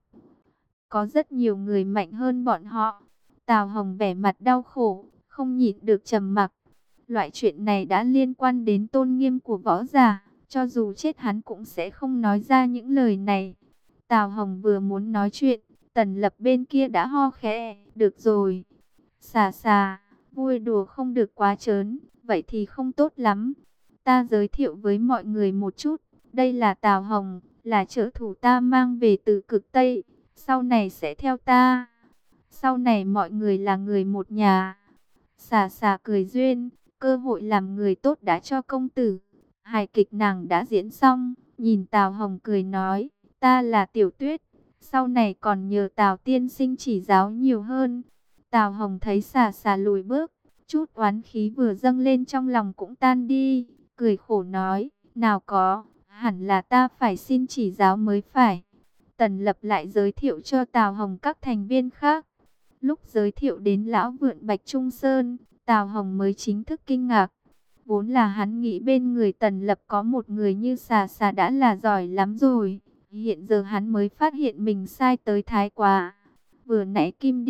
Có rất nhiều người mạnh hơn bọn họ. Tào Hồng vẻ mặt đau khổ, không nhịn được trầm mặc. Loại chuyện này đã liên quan đến tôn nghiêm của võ giả, cho dù chết hắn cũng sẽ không nói ra những lời này. Tào Hồng vừa muốn nói chuyện, Tần Lập bên kia đã ho khẽ, được rồi. Xà xà, vui đùa không được quá trớn, vậy thì không tốt lắm. Ta giới thiệu với mọi người một chút, đây là Tào Hồng, là trợ thủ ta mang về từ cực Tây, sau này sẽ theo ta. Sau này mọi người là người một nhà. Xà xà cười duyên, cơ hội làm người tốt đã cho công tử. Hài kịch nàng đã diễn xong, nhìn Tào Hồng cười nói, ta là Tiểu Tuyết, sau này còn nhờ Tào tiên sinh chỉ giáo nhiều hơn. Tào Hồng thấy xà xà lùi bước, chút oán khí vừa dâng lên trong lòng cũng tan đi, cười khổ nói, nào có, hẳn là ta phải xin chỉ giáo mới phải. Tần Lập lại giới thiệu cho Tào Hồng các thành viên khác. Lúc giới thiệu đến lão vượn Bạch Trung Sơn, Tào Hồng mới chính thức kinh ngạc. Vốn là hắn nghĩ bên người Tần Lập có một người như xà xà đã là giỏi lắm rồi. Hiện giờ hắn mới phát hiện mình sai tới thái quá. Vừa nãy Kim Điêu,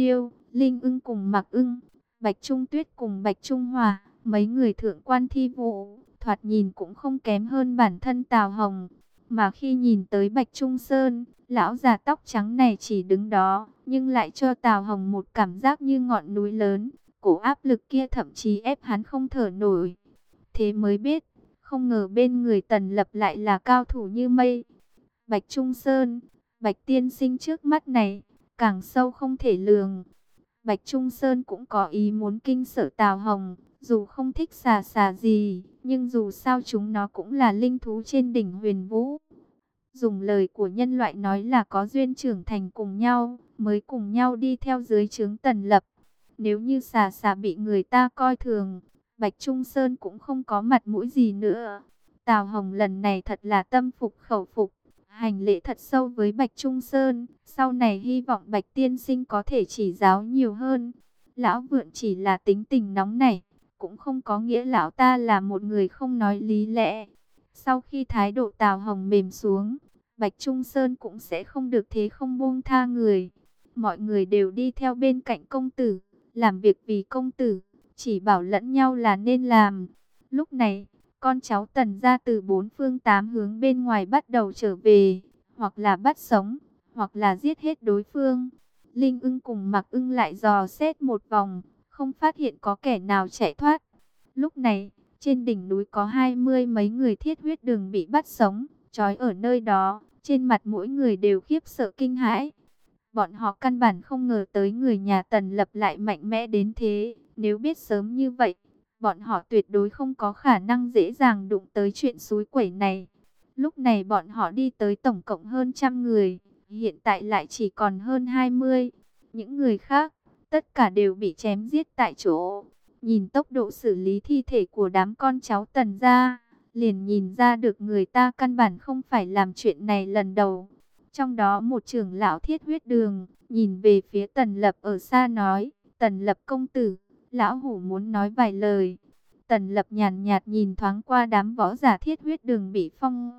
Linh Ưng cùng Mạc Ưng, Bạch Trung Tuyết cùng Bạch Trung Hòa, mấy người thượng quan thi vụ, thoạt nhìn cũng không kém hơn bản thân Tào Hồng. Mà khi nhìn tới Bạch Trung Sơn, lão già tóc trắng này chỉ đứng đó, nhưng lại cho Tào Hồng một cảm giác như ngọn núi lớn. Cổ áp lực kia thậm chí ép hắn không thở nổi. Thế mới biết, không ngờ bên người Tần Lập lại là cao thủ như mây. Bạch Trung Sơn, Bạch tiên sinh trước mắt này, càng sâu không thể lường. Bạch Trung Sơn cũng có ý muốn kinh sợ Tào Hồng, dù không thích xà xà gì, nhưng dù sao chúng nó cũng là linh thú trên đỉnh huyền vũ. Dùng lời của nhân loại nói là có duyên trưởng thành cùng nhau, mới cùng nhau đi theo dưới trướng Tần Lập. Nếu như xà xà bị người ta coi thường, Bạch Trung Sơn cũng không có mặt mũi gì nữa. Tào Hồng lần này thật là tâm phục khẩu phục, hành lễ thật sâu với Bạch Trung Sơn. Sau này hy vọng Bạch tiên sinh có thể chỉ giáo nhiều hơn. Lão Vượn chỉ là tính tình nóng nảy, cũng không có nghĩa lão ta là một người không nói lý lẽ. Sau khi thái độ Tào Hồng mềm xuống, Bạch Trung Sơn cũng sẽ không được thế không buông tha người. Mọi người đều đi theo bên cạnh công tử, làm việc vì công tử, chỉ bảo lẫn nhau là nên làm. Lúc này, con cháu Tần gia từ bốn phương tám hướng bên ngoài bắt đầu trở về, hoặc là bắt sống, hoặc là giết hết đối phương. Linh Ưng cùng Mạc Ưng lại dò xét một vòng, không phát hiện có kẻ nào chạy thoát. Lúc này, trên đỉnh núi có hai mươi mấy người thiết huyết đường bị bắt sống, trói ở nơi đó, trên mặt mỗi người đều khiếp sợ kinh hãi. Bọn họ căn bản không ngờ tới người nhà Tần Lập lại mạnh mẽ đến thế. Nếu biết sớm như vậy, bọn họ tuyệt đối không có khả năng dễ dàng đụng tới chuyện xúi quẩy này. Lúc này bọn họ đi tới tổng cộng hơn trăm người, hiện tại lại chỉ còn hơn hai mươi. Những người khác, tất cả đều bị chém giết tại chỗ. Nhìn tốc độ xử lý thi thể của đám con cháu Tần gia, liền nhìn ra được người ta căn bản không phải làm chuyện này lần đầu. Trong đó một trưởng lão thiết huyết đường, nhìn về phía Tần Lập ở xa nói, Tần Lập công tử, lão hủ muốn nói vài lời. Tần Lập nhàn nhạt nhìn thoáng qua đám võ giả thiết huyết đường bị phong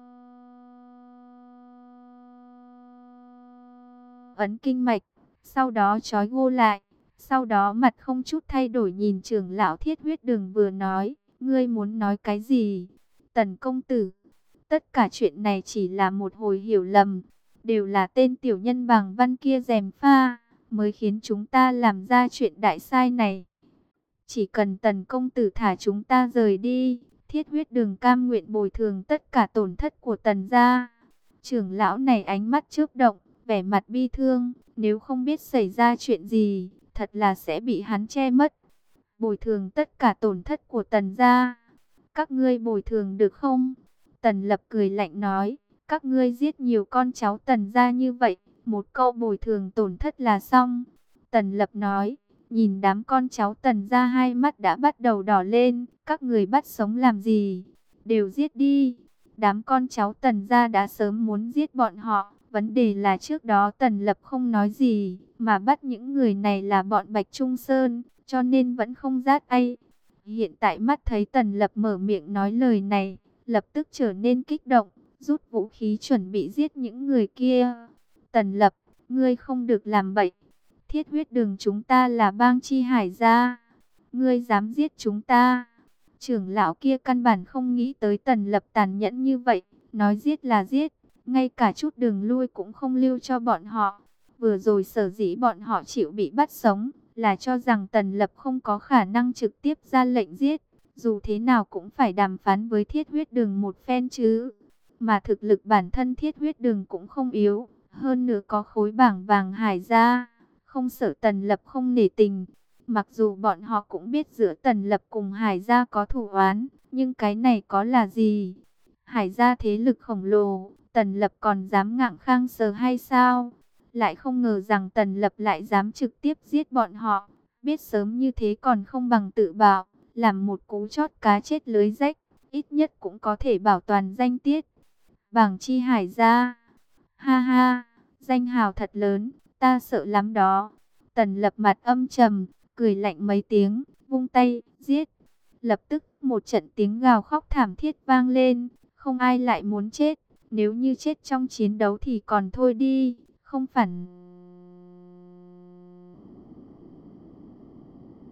ấn kinh mạch, sau đó trói gô lại. Sau đó mặt không chút thay đổi nhìn trưởng lão thiết huyết đường vừa nói, ngươi muốn nói cái gì? Tần công tử, tất cả chuyện này chỉ là một hồi hiểu lầm, đều là tên tiểu nhân Bàng Văn kia gièm pha, mới khiến chúng ta làm ra chuyện đại sai này. Chỉ cần Tần công tử thả chúng ta rời đi, thiết huyết đường cam nguyện bồi thường tất cả tổn thất của Tần gia. Trưởng lão này ánh mắt chớp động, vẻ mặt bi thương, nếu không biết xảy ra chuyện gì, thật là sẽ bị hắn che mất. Bồi thường tất cả tổn thất của Tần gia, các ngươi bồi thường được không? Tần Lập cười lạnh nói, các ngươi giết nhiều con cháu Tần gia như vậy, một câu bồi thường tổn thất là xong. Tần Lập nói, nhìn đám con cháu Tần gia hai mắt đã bắt đầu đỏ lên, các người bắt sống làm gì? Đều giết đi. Đám con cháu Tần gia đã sớm muốn giết bọn họ, vấn đề là trước đó Tần Lập không nói gì, mà bắt những người này là bọn Bạch Trung Sơn, cho nên vẫn không rát ai. Hiện tại mắt thấy Tần Lập mở miệng nói lời này, lập tức trở nên kích động, rút vũ khí chuẩn bị giết những người kia. Tần Lập, ngươi không được làm bậy. Thiết huyết đường chúng ta là bang chi hải gia, ngươi dám giết chúng ta? Trưởng lão kia căn bản không nghĩ tới Tần Lập tàn nhẫn như vậy, nói giết là giết, ngay cả chút đường lui cũng không lưu cho bọn họ. Vừa rồi sở dĩ bọn họ chịu bị bắt sống, là cho rằng Tần Lập không có khả năng trực tiếp ra lệnh giết, dù thế nào cũng phải đàm phán với thiết huyết đường một phen chứ. Mà thực lực bản thân thiết huyết đường cũng không yếu, hơn nữa có khối bảng vàng hải gia, không sợ Tần Lập không nể tình. Mặc dù bọn họ cũng biết giữa Tần Lập cùng Hải gia có thù oán, nhưng cái này có là gì? Hải gia thế lực khổng lồ, Tần Lập còn dám ngạng khang sờ hay sao? Lại không ngờ rằng Tần Lập lại dám trực tiếp giết bọn họ. Biết sớm như thế còn không bằng tự bảo, làm một cú chót cá chết lưới rách, ít nhất cũng có thể bảo toàn danh tiết. Bảng chi Hải gia, ha ha, danh hào thật lớn, ta sợ lắm đó. Tần Lập mặt âm trầm, cười lạnh mấy tiếng, vung tay, giết. Lập tức một trận tiếng gào khóc thảm thiết vang lên, không ai lại muốn chết. Nếu như chết trong chiến đấu thì còn thôi đi, không phản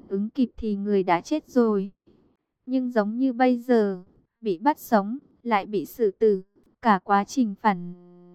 ứng kịp thì người đã chết rồi. Nhưng giống như bây giờ, bị bắt sống, lại bị xử tử, cả quá trình phản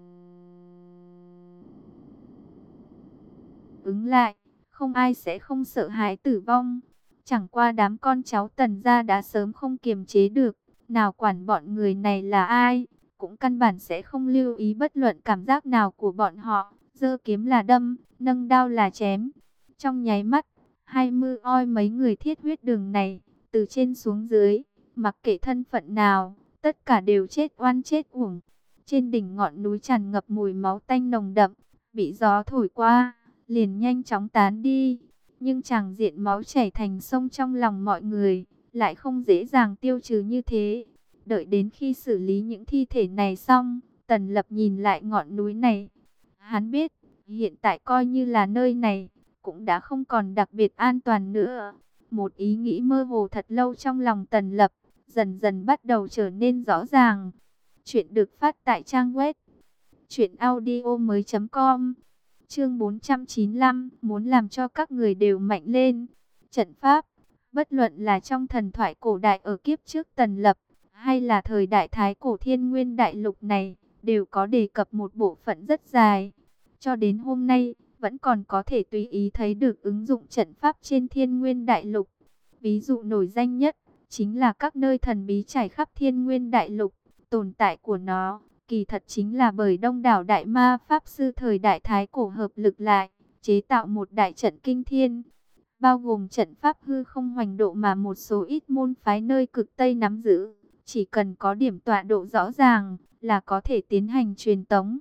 ứng lại, không ai sẽ không sợ hãi tử vong. Chẳng qua đám con cháu Tần gia đã sớm không kiềm chế được, nào quản bọn người này là ai, cũng căn bản sẽ không lưu ý bất luận cảm giác nào của bọn họ, giơ kiếm là đâm, nâng đao là chém. Trong nháy mắt, hai mươi oi mấy người thiết huyết đường này, từ trên xuống dưới, mặc kệ thân phận nào, tất cả đều chết oan chết uổng. Trên đỉnh ngọn núi tràn ngập mùi máu tanh nồng đậm, bị gió thổi qua, liền nhanh chóng tán đi. Nhưng tràng diện máu chảy thành sông trong lòng mọi người, lại không dễ dàng tiêu trừ như thế. Đợi đến khi xử lý những thi thể này xong, Tần Lập nhìn lại ngọn núi này. Hắn biết, hiện tại coi như là nơi này, cũng đã không còn đặc biệt an toàn nữa. Một ý nghĩ mơ hồ thật lâu trong lòng Tần Lập, dần dần bắt đầu trở nên rõ ràng. Chuyện được phát tại trang web truyện audio mới com. Chương bốn trăm chín mươi lăm, muốn làm cho các người đều mạnh lên. Trận pháp, bất luận là trong thần thoại cổ đại ở kiếp trước Tần Lập, hay là thời đại thái cổ Thiên Nguyên đại lục này, đều có đề cập một bộ phận rất dài. Cho đến hôm nay, vẫn còn có thể tùy ý thấy được ứng dụng trận pháp trên Thiên Nguyên đại lục. Ví dụ nổi danh nhất, chính là các nơi thần bí trải khắp Thiên Nguyên đại lục. Tồn tại của nó, kỳ thật chính là bởi đông đảo đại ma pháp sư thời đại thái cổ hợp lực lại, chế tạo một đại trận kinh thiên, bao gồm trận pháp hư không hoành độ mà một số ít môn phái nơi cực Tây nắm giữ. Chỉ cần có điểm tọa độ rõ ràng là có thể tiến hành truyền tống.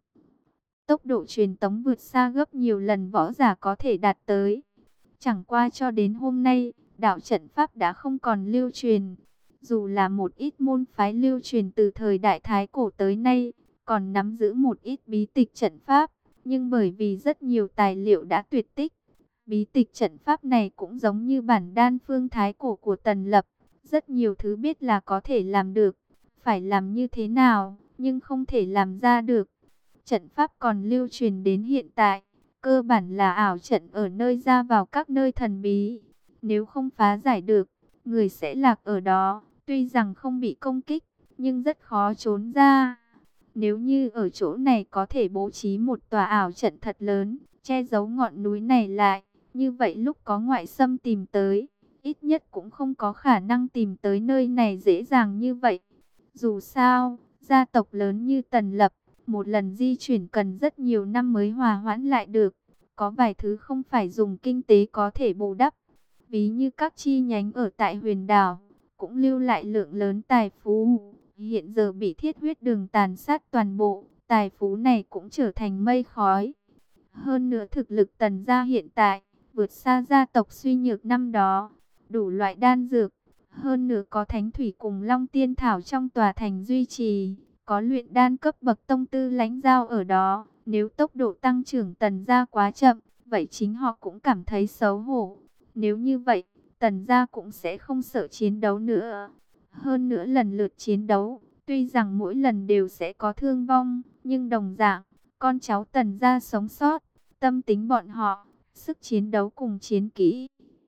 Tốc độ truyền tống vượt xa gấp nhiều lần võ giả có thể đạt tới. Chẳng qua cho đến hôm nay, đạo trận pháp đã không còn lưu truyền. Dù là một ít môn phái lưu truyền từ thời đại thái cổ tới nay, còn nắm giữ một ít bí tịch trận pháp, nhưng bởi vì rất nhiều tài liệu đã tuyệt tích, bí tịch trận pháp này cũng giống như bản đan phương thái cổ của Tần Lập, rất nhiều thứ biết là có thể làm được, phải làm như thế nào, nhưng không thể làm ra được. Trận pháp còn lưu truyền đến hiện tại, cơ bản là ảo trận ở nơi ra vào các nơi thần bí, nếu không phá giải được, người sẽ lạc ở đó. Tuy rằng không bị công kích, nhưng rất khó trốn ra. Nếu như ở chỗ này có thể bố trí một tòa ảo trận thật lớn, che giấu ngọn núi này lại, như vậy lúc có ngoại xâm tìm tới, ít nhất cũng không có khả năng tìm tới nơi này dễ dàng như vậy. Dù sao, gia tộc lớn như Tần Lập, một lần di chuyển cần rất nhiều năm mới hòa hoãn lại được. Có vài thứ không phải dùng kinh tế có thể bù đắp. Ví như các chi nhánh ở tại Huyền Đảo, cũng lưu lại lượng lớn tài phú. Hiện giờ bị thiết huyết đường tàn sát toàn bộ, tài phú này cũng trở thành mây khói. Hơn nữa thực lực Tần gia hiện tại, vượt xa gia tộc suy nhược năm đó. Đủ loại đan dược, hơn nữa có thánh thủy cùng long tiên thảo trong tòa thành duy trì. Có luyện đan cấp bậc tông tư lãnh giao ở đó. Nếu tốc độ tăng trưởng Tần gia quá chậm, vậy chính họ cũng cảm thấy xấu hổ. Nếu như vậy, Tần gia cũng sẽ không sợ chiến đấu nữa. Hơn nữa lần lượt chiến đấu, tuy rằng mỗi lần đều sẽ có thương vong, nhưng đồng dạng, con cháu Tần gia sống sót, tâm tính bọn họ, sức chiến đấu cùng chiến kỹ,